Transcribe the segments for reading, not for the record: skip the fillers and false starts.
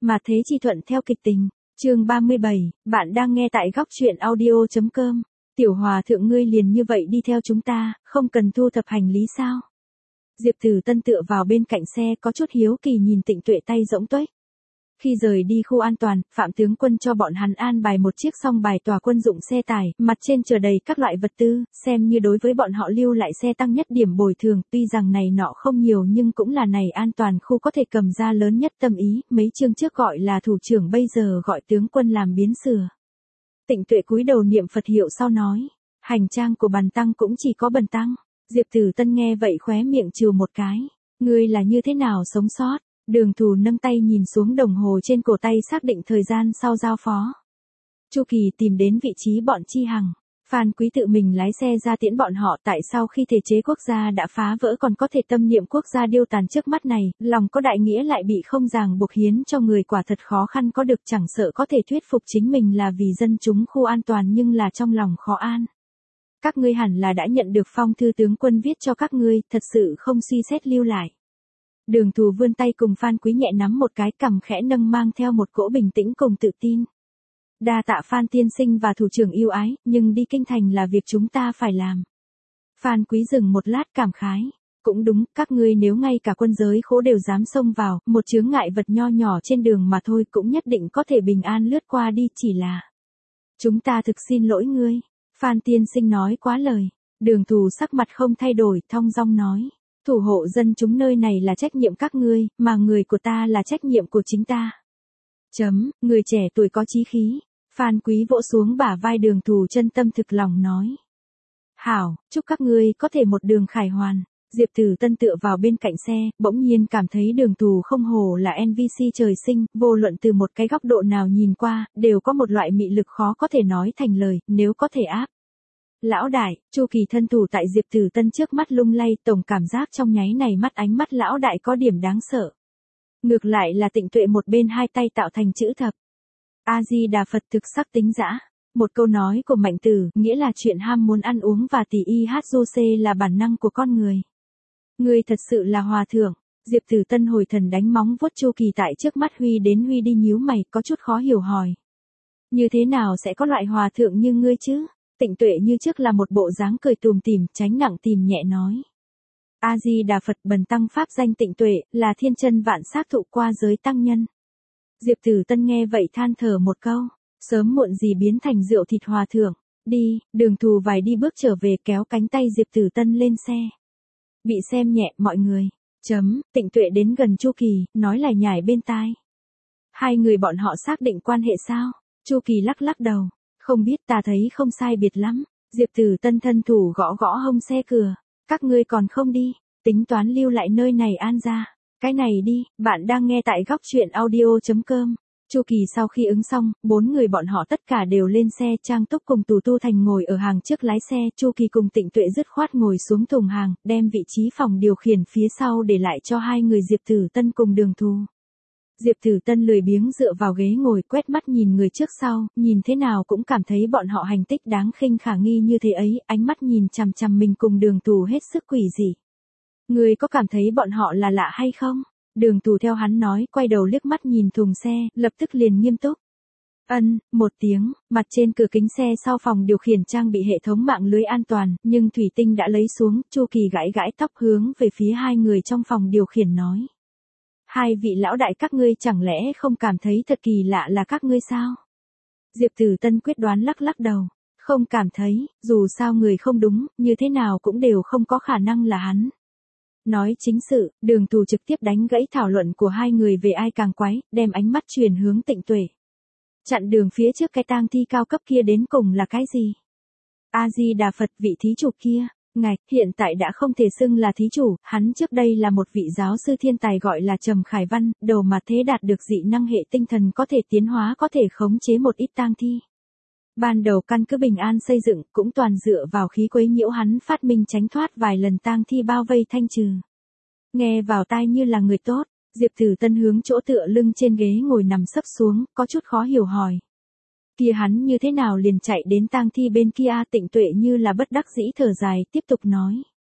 Mà thế chi thuận theo kịch tình. Chương 37, bạn đang nghe tại góc truyện audio.com. Tiểu hòa thượng ngươi liền như vậy đi theo chúng ta, không cần thu thập hành lý sao? Diệp Tử Tân tựa vào bên cạnh xe có chút hiếu kỳ nhìn Tịnh Tuệ tay rỗng tuếch. Khi rời đi khu an toàn, Phạm tướng quân cho bọn hắn an bài một chiếc song bài tòa quân dụng xe tải, mặt trên chở đầy các loại vật tư, xem như đối với bọn họ lưu lại xe tăng nhất điểm bồi thường, tuy rằng này nọ không nhiều nhưng cũng là này an toàn khu có thể cầm ra lớn nhất tâm ý, mấy chương trước gọi là thủ trưởng bây giờ gọi tướng quân làm biến sửa. Tịnh Tuệ cúi đầu niệm Phật hiệu sau nói, hành trang của Bần tăng cũng chỉ có Bần tăng. Diệp Tử Tân nghe vậy khóe miệng trừ một cái, ngươi là như thế nào sống sót? Đường Thù nâng tay nhìn xuống đồng hồ trên cổ tay xác định thời gian sau giao phó. Chu Kỳ tìm đến vị trí bọn Chi Hằng. Phan Quý tự mình lái xe ra tiễn bọn họ, tại sao khi thể chế quốc gia đã phá vỡ còn có thể tâm niệm quốc gia điêu tàn trước mắt này, lòng có đại nghĩa lại bị không ràng buộc hiến cho người quả thật khó khăn có được, chẳng sợ có thể thuyết phục chính mình là vì dân chúng khu an toàn nhưng là trong lòng khó an. Các ngươi hẳn là đã nhận được phong thư tướng quân viết cho các ngươi, thật sự không suy xét lưu lại. Đường Thù vươn tay cùng Phan Quý nhẹ nắm một cái, cằm khẽ nâng mang theo một cỗ bình tĩnh cùng tự tin. Đa tạ Phan tiên sinh và thủ trưởng yêu ái, nhưng đi kinh thành là việc chúng ta phải làm. Phan Quý dừng một lát cảm khái. Cũng đúng, các ngươi nếu ngay cả quân giới khố đều dám xông vào, một chướng ngại vật nho nhỏ trên đường mà thôi cũng nhất định có thể bình an lướt qua đi, chỉ là chúng ta thực xin lỗi ngươi. Phan tiên sinh nói quá lời. Đường Thù sắc mặt không thay đổi, thong dong nói. Thủ hộ dân chúng nơi này là trách nhiệm các ngươi, mà người của ta là trách nhiệm của chính ta. Người trẻ tuổi có chí khí. Phan Quý vỗ xuống bả vai Đường Thù, chân tâm thực lòng nói. Hảo, chúc các ngươi có thể một đường khải hoàn. Diệp Tử Tân tựa vào bên cạnh xe, bỗng nhiên cảm thấy Đường Thù không hổ là NPC trời sinh, vô luận từ một cái góc độ nào nhìn qua, đều có một loại mị lực khó có thể nói thành lời, nếu có thể áp. Lão đại, Chu Kỳ thân thủ tại Diệp Tử Tân trước mắt lung lay, tổng cảm giác trong nháy này ánh mắt lão đại có điểm đáng sợ. Ngược lại là Tịnh Tuệ một bên hai tay tạo thành chữ thập. A Di Đà Phật thực sắc tính dã. Một câu nói của Mạnh Tử, nghĩa là chuyện ham muốn ăn uống và tỉ y hát du xê là bản năng của con người. Ngươi thật sự là hòa thượng. Diệp Tử Tân hồi thần đánh móng vuốt Chu Kỳ tại trước mắt huy đi nhíu mày, có chút khó hiểu hỏi. Như thế nào sẽ có loại hòa thượng như ngươi chứ? Tịnh Tuệ như trước là một bộ dáng cười tùm tìm, tránh nặng tìm nhẹ nói. A Di Đà Phật, Bần tăng pháp danh Tịnh Tuệ, là thiên chân vạn sát thụ qua giới tăng nhân. Diệp Tử Tân nghe vậy than thở một câu, sớm muộn gì biến thành rượu thịt hòa thượng. Đi. Đường Thù vài đi bước trở về kéo cánh tay Diệp Tử Tân lên xe. Bị xem nhẹ mọi người. Tịnh Tuệ đến gần Chu Kỳ, nói lải nhải bên tai. Hai người bọn họ xác định quan hệ sao? Chu Kỳ lắc lắc đầu. Không biết, ta thấy không sai biệt lắm. Diệp Tử Tân thân thủ gõ gõ hông xe cửa. Các ngươi còn không đi, tính toán lưu lại nơi này an ra. Cái này đi, bạn đang nghe tại góc truyện audio.com. Chu Kỳ sau khi ứng xong, 4 người bọn họ tất cả đều lên xe, Trang Túc cùng Tù Tu Thành ngồi ở hàng trước lái xe, Chu Kỳ cùng Tịnh Tuệ dứt khoát ngồi xuống thùng hàng, đem vị trí phòng điều khiển phía sau để lại cho hai người Diệp Tử Tân cùng Đường Thù. Diệp Tử Tân lười biếng dựa vào ghế ngồi, quét mắt nhìn người trước sau, nhìn thế nào cũng cảm thấy bọn họ hành tích đáng khinh khả nghi như thế ấy, ánh mắt nhìn chằm chằm mình cùng Đường Thù hết sức quỷ dị. Người có cảm thấy bọn họ là lạ hay không? Đường Thù theo hắn nói, quay đầu liếc mắt nhìn thùng xe, lập tức liền nghiêm túc. Một tiếng, mặt trên cửa kính xe sau phòng điều khiển trang bị hệ thống mạng lưới an toàn, nhưng thủy tinh đã lấy xuống, Chu Kỳ gãi gãi tóc hướng về phía hai người trong phòng điều khiển nói. Hai vị lão đại, các ngươi chẳng lẽ không cảm thấy thật kỳ lạ là các ngươi sao? Diệp Tử Tân quyết đoán lắc lắc đầu. Không cảm thấy, dù sao người không đúng, như thế nào cũng đều không có khả năng là hắn. Nói chính sự, Đường Thù trực tiếp đánh gãy thảo luận của hai người về ai càng quái, đem ánh mắt truyền hướng Tịnh Tuệ. Chặn đường phía trước cái tang thi cao cấp kia đến cùng là cái gì? A Di Đà Phật, vị thí chủ kia. Ngài, hiện tại đã không thể xưng là thí chủ, hắn trước đây là một vị giáo sư thiên tài gọi là Trầm Khải Văn, đầu mà thế đạt được dị năng hệ tinh thần có thể tiến hóa, có thể khống chế một ít tang thi. Ban đầu căn cứ bình an xây dựng, cũng toàn dựa vào khí quấy nhiễu hắn phát minh tránh thoát vài lần tang thi bao vây thanh trừ. Nghe vào tai như là người tốt, Diệp Tử Tân hướng chỗ tựa lưng trên ghế ngồi nằm sấp xuống, có chút khó hiểu hỏi. Kia hắn như thế nào liền chạy đến tang thi bên kia? Tịnh Tuệ như là bất đắc dĩ thở dài, tiếp tục nói.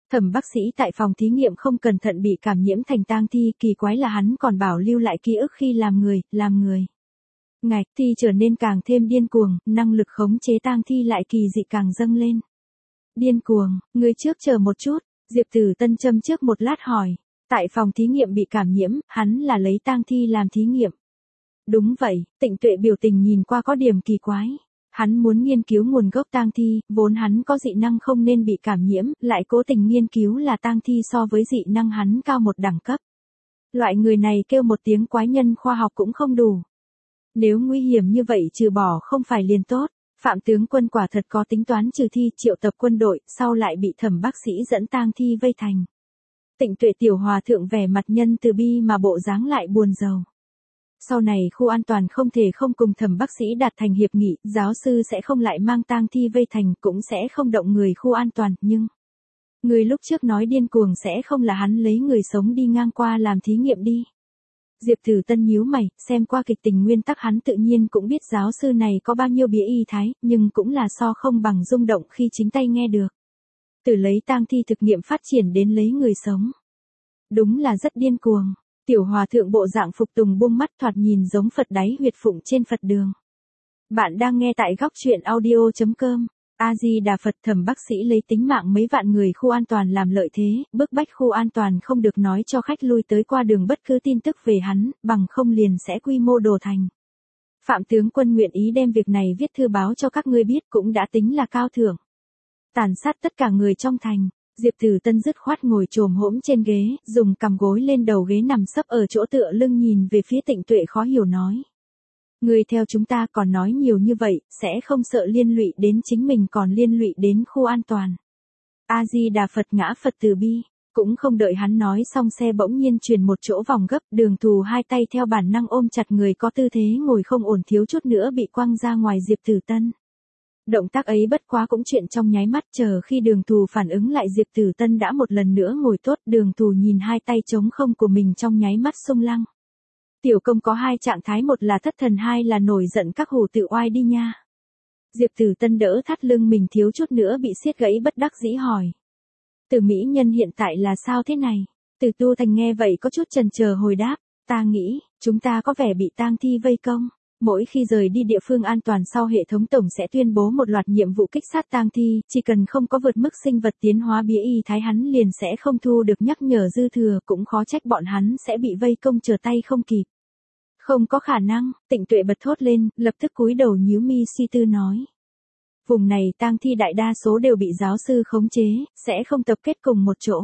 Thẩm bác sĩ tại phòng thí nghiệm không cẩn thận bị cảm nhiễm thành tang thi, kỳ quái là hắn còn bảo lưu lại ký ức khi làm người. Ngạch thi trở nên càng thêm điên cuồng, năng lực khống chế tang thi lại kỳ dị càng dâng lên. Điên cuồng, ngươi trước chờ một chút, Diệp Tử Tân châm trước một lát hỏi. Tại phòng thí nghiệm bị cảm nhiễm, hắn là lấy tang thi làm thí nghiệm. Đúng vậy, Tịnh Tuệ biểu tình nhìn qua có điểm kỳ quái. Hắn muốn nghiên cứu nguồn gốc tang thi, vốn hắn có dị năng không nên bị cảm nhiễm, lại cố tình nghiên cứu là tang thi so với dị năng hắn cao một đẳng cấp. Loại người này kêu một tiếng quái nhân khoa học cũng không đủ. Nếu nguy hiểm như vậy trừ bỏ không phải liền tốt. Phạm tướng quân quả thật có tính toán trừ thi, triệu tập quân đội, sau lại bị Thẩm bác sĩ dẫn tang thi vây thành. Tịnh Tuệ tiểu hòa thượng vẻ mặt nhân từ bi mà bộ dáng lại buồn rầu. Sau này khu an toàn không thể không cùng Thẩm bác sĩ đạt thành hiệp nghị, giáo sư sẽ không lại mang tang thi vây thành, cũng sẽ không động người khu an toàn, nhưng người lúc trước nói điên cuồng sẽ không là hắn lấy người sống đi ngang qua làm thí nghiệm đi. Diệp Tử Tân nhíu mày, xem qua kịch tình nguyên tắc hắn tự nhiên cũng biết giáo sư này có bao nhiêu bía y thái, nhưng cũng là so không bằng rung động khi chính tay nghe được. Từ lấy tang thi thực nghiệm phát triển đến lấy người sống. Đúng là rất điên cuồng. Tiểu hòa thượng bộ dạng phục tùng buông mắt thoạt nhìn giống Phật đáy huyệt phụng trên Phật đường. Bạn đang nghe tại góc truyện audio.com. A-di-đà Phật. Thẩm bác sĩ lấy tính mạng mấy vạn người khu an toàn làm lợi thế, bức bách khu an toàn không được nói cho khách lui tới qua đường bất cứ tin tức về hắn, bằng không liền sẽ quy mô đổ thành. Phạm tướng quân nguyện ý đem việc này viết thư báo cho các ngươi biết cũng đã tính là cao thưởng. Tàn sát tất cả người trong thành. Diệp Tử Tân dứt khoát ngồi chồm hổm trên ghế, dùng cằm gối lên đầu ghế nằm sấp ở chỗ tựa lưng nhìn về phía Tịnh Tuệ khó hiểu nói. Người theo chúng ta còn nói nhiều như vậy, sẽ không sợ liên lụy đến chính mình còn liên lụy đến khu an toàn. A-di-đà Phật. Ngã Phật từ bi. Cũng không đợi hắn nói xong xe bỗng nhiên truyền một chỗ vòng gấp, Đường Thù hai tay theo bản năng ôm chặt người có tư thế ngồi không ổn thiếu chút nữa bị quăng ra ngoài Diệp Tử Tân. Động tác ấy bất quá cũng chuyện trong nháy mắt, chờ khi Đường Thù phản ứng lại Diệp Tử Tân đã một lần nữa ngồi tốt. Đường Thù nhìn hai tay trống không của mình trong nháy mắt sung lăng. Tiểu công có hai trạng thái, một là thất thần, hai là nổi giận các hủ tự oai đi nha. Diệp Tử Tân đỡ thắt lưng mình thiếu chút nữa bị siết gãy bất đắc dĩ hỏi. Từ mỹ nhân hiện tại là sao thế này? Từ Tu Thành nghe vậy có chút chần chờ hồi đáp. Ta nghĩ, chúng ta có vẻ bị tang thi vây công. Mỗi khi rời đi địa phương an toàn sau hệ thống tổng sẽ tuyên bố một loạt nhiệm vụ kích sát tang thi, chỉ cần không có vượt mức sinh vật tiến hóa bía y thái hắn liền sẽ không thu được nhắc nhở dư thừa, cũng khó trách bọn hắn sẽ bị vây công trở tay không kịp. Không có khả năng, Tịnh Tuệ bật thốt lên, lập tức cúi đầu nhíu mi suy tư nói. Vùng này tang thi đại đa số đều bị giáo sư khống chế, sẽ không tập kết cùng một chỗ.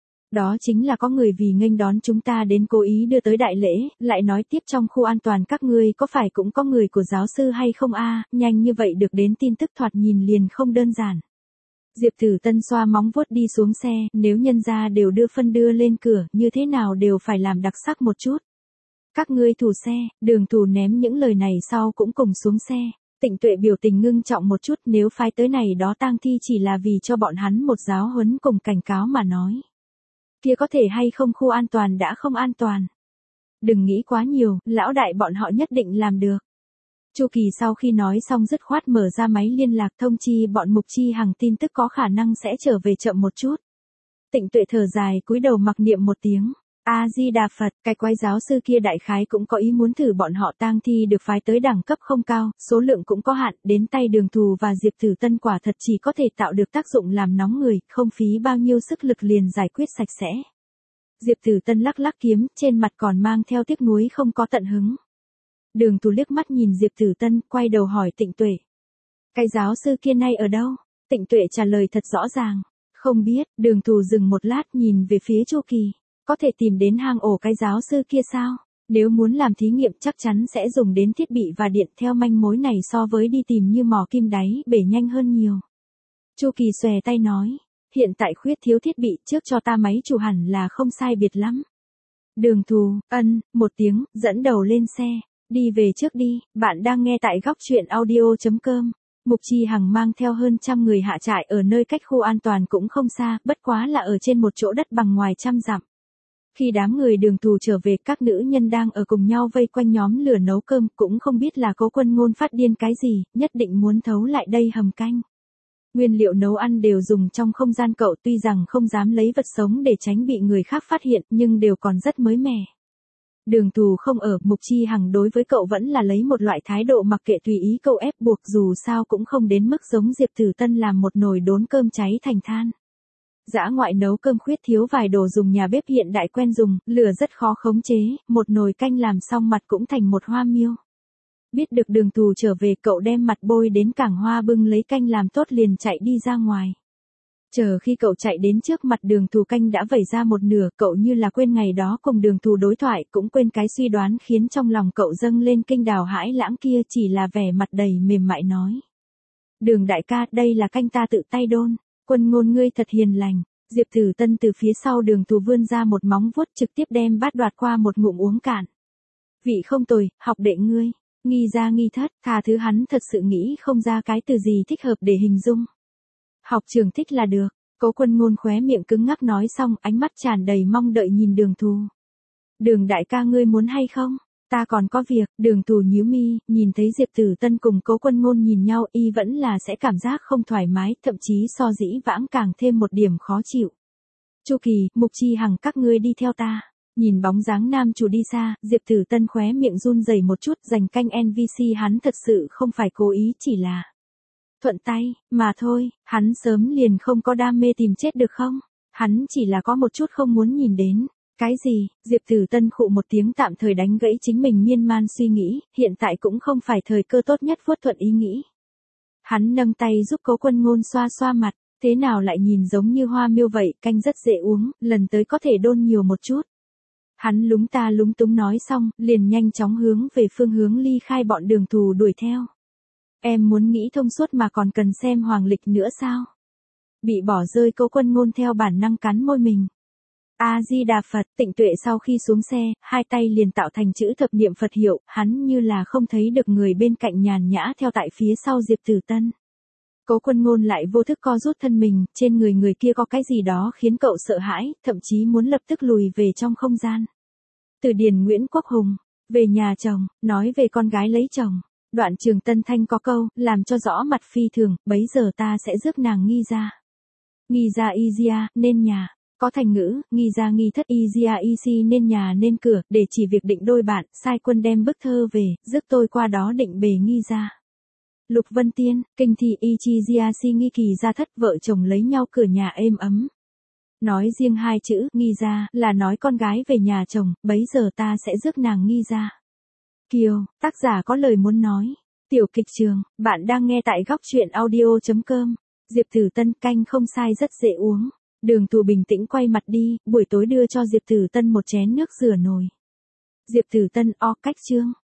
Đó chính là có người vì nghênh đón chúng ta đến cố ý đưa tới đại lễ, lại nói tiếp trong khu an toàn các ngươi có phải cũng có người của giáo sư hay không a? Nhanh như vậy được đến tin tức thoạt nhìn liền không đơn giản. Diệp Tử Tân xoa móng vuốt đi xuống xe, nếu nhân gia đều đưa phân đưa lên cửa, như thế nào đều phải làm đặc sắc một chút. Các ngươi thủ xe. Đường Thù ném những lời này sau cũng cùng xuống xe. Tịnh Tuệ biểu tình ngưng trọng một chút, nếu phái tới này đó tang thi chỉ là vì cho bọn hắn một giáo huấn cùng cảnh cáo mà nói. Kia có thể hay không khu an toàn đã không an toàn. Đừng nghĩ quá nhiều, lão đại bọn họ nhất định làm được. Chu Kỳ sau khi nói xong dứt khoát mở ra máy liên lạc thông chi bọn Mục Chi Hằng tin tức có khả năng sẽ trở về chậm một chút. Tịnh Tuệ thở dài cúi đầu mặc niệm một tiếng. A-di-đà Phật. Cái quái giáo sư kia đại khái cũng có ý muốn thử bọn họ tang thi được phái tới đẳng cấp không cao, số lượng cũng có hạn, đến tay Đường Thù và Diệp Tử Tân quả thật chỉ có thể tạo được tác dụng làm nóng người, không phí bao nhiêu sức lực liền giải quyết sạch sẽ. Diệp Tử Tân lắc lắc kiếm, trên mặt còn mang theo tiếc nuối không có tận hứng. Đường Thù liếc mắt nhìn Diệp Tử Tân, quay đầu hỏi Tịnh Tuệ. Cái giáo sư kia nay ở đâu? Tịnh Tuệ trả lời thật rõ ràng. Không biết. Đường Thù dừng một lát nhìn về phía Chu Kỳ. Có thể tìm đến hang ổ cái giáo sư kia sao? Nếu muốn làm thí nghiệm chắc chắn sẽ dùng đến thiết bị và điện, theo manh mối này so với đi tìm như mò kim đáy bể nhanh hơn nhiều. Chu Kỳ xòe tay nói. Hiện tại khuyết thiếu thiết bị, trước cho ta máy chủ hẳn là không sai biệt lắm. Đường Thù, một tiếng, dẫn đầu lên xe. Đi về trước đi. Bạn đang nghe tại góc truyện audio.com. Mục Chi Hằng mang theo hơn 100 người hạ trại ở nơi cách khu an toàn cũng không xa, bất quá là ở trên một chỗ đất bằng ngoài 100 dặm. Khi đám người Đường Thù trở về, các nữ nhân đang ở cùng nhau vây quanh nhóm lửa nấu cơm, cũng không biết là Cố Quân Ngôn phát điên cái gì, nhất định muốn thấu lại đây hầm canh. Nguyên liệu nấu ăn đều dùng trong không gian cậu, tuy rằng không dám lấy vật sống để tránh bị người khác phát hiện, nhưng đều còn rất mới mẻ. Đường Thù không ở, Mục Chi Hằng đối với cậu vẫn là lấy một loại thái độ mặc kệ tùy ý cậu ép buộc, dù sao cũng không đến mức giống Diệp Tử Tân làm một nồi đốn cơm cháy thành than. Dã ngoại nấu cơm khuyết thiếu vài đồ dùng nhà bếp hiện đại quen dùng, lửa rất khó khống chế, một nồi canh làm xong mặt cũng thành một hoa miêu. Biết được Đường Thù trở về, cậu đem mặt bôi đến cảng hoa, bưng lấy canh làm tốt liền chạy đi ra ngoài. Chờ khi cậu chạy đến trước mặt Đường Thù, canh đã vẩy ra một nửa, cậu như là quên ngày đó cùng Đường Thù đối thoại, cũng quên cái suy đoán khiến trong lòng cậu dâng lên kinh đào hãi lãng kia, chỉ là vẻ mặt đầy mềm mại nói. Đường đại ca, đây là canh ta tự tay đôn, Quân Ngôn ngươi thật hiền lành. Diệp Tử Tân từ phía sau Đường Thù vươn ra một móng vuốt, trực tiếp đem bát đoạt qua một ngụm uống cạn. Vị không tồi, học đệ ngươi. Nghi ra nghi thất, tha thứ hắn thật sự nghĩ không ra cái từ gì thích hợp để hình dung. Học trường thích là được. Cố Quân Ngôn khóe miệng cứng ngắc nói xong, ánh mắt tràn đầy mong đợi nhìn Đường Thù. Đường đại ca ngươi muốn hay không? Ta còn có việc. Đường Thù nhíu mi, nhìn thấy Diệp Tử Tân cùng Cố Quân Ngôn nhìn nhau, y vẫn là sẽ cảm giác không thoải mái, thậm chí so dĩ vãng càng thêm một điểm khó chịu. Chu Kỳ, Mục Chi Hằng, các ngươi đi theo ta. Nhìn bóng dáng nam chủ đi xa, Diệp Tử Tân khóe miệng run rẩy một chút, giành canh NVC hắn thật sự không phải cố ý, chỉ là thuận tay, mà thôi. Hắn sớm liền không có đam mê tìm chết được không? Hắn chỉ là có một chút không muốn nhìn đến. Cái gì? Diệp Tử Tân khụ một tiếng, tạm thời đánh gãy chính mình miên man suy nghĩ, hiện tại cũng không phải thời cơ tốt nhất vuốt thuận ý nghĩ. Hắn nâng tay giúp Cố Quân Ngôn xoa xoa mặt, thế nào lại nhìn giống như hoa miêu vậy, canh rất dễ uống, lần tới có thể đôn nhiều một chút. Hắn lúng ta lúng túng nói xong, liền nhanh chóng hướng về phương hướng ly khai, bọn Đường Thù đuổi theo. Em muốn nghĩ thông suốt mà còn cần xem hoàng lịch nữa sao? Bị bỏ rơi, Cố Quân Ngôn theo bản năng cắn môi mình. A-di-đà Phật. Tịnh Tuệ sau khi xuống xe, hai tay liền tạo thành chữ thập niệm Phật hiệu, hắn như là không thấy được người bên cạnh nhàn nhã theo tại phía sau Diệp Tử Tân. Cố Quân Ngôn lại vô thức co rút thân mình, trên người người kia có cái gì đó khiến cậu sợ hãi, thậm chí muốn lập tức lùi về trong không gian. Từ điển Nguyễn Quốc Hùng, về nhà chồng, nói về con gái lấy chồng. Đoạn Trường Tân Thanh có câu, làm cho rõ mặt phi thường, bấy giờ ta sẽ rước nàng nghi ra. Nghi ra Izia, nên nhà. Có thành ngữ, nghi ra nghi thất Izia Isi nên nhà nên cửa, để chỉ việc định đôi bạn, sai quân đem bức thơ về, rước tôi qua đó định bề nghi ra. Lục Vân Tiên, kinh thị Ichizia si nghi kỳ ra thất, vợ chồng lấy nhau cửa nhà êm ấm. Nói riêng hai chữ, nghi ra, là nói con gái về nhà chồng, bấy giờ ta sẽ rước nàng nghi ra. Kiều, tác giả có lời muốn nói. Tiểu kịch trường, bạn đang nghe tại góc truyện audio.com. Diệp Tử Tân, canh không sai rất dễ uống. Đường Thù bình tĩnh quay mặt đi, buổi tối đưa cho Diệp Tử Tân một chén nước rửa nồi. Diệp Tử Tân, cách chương.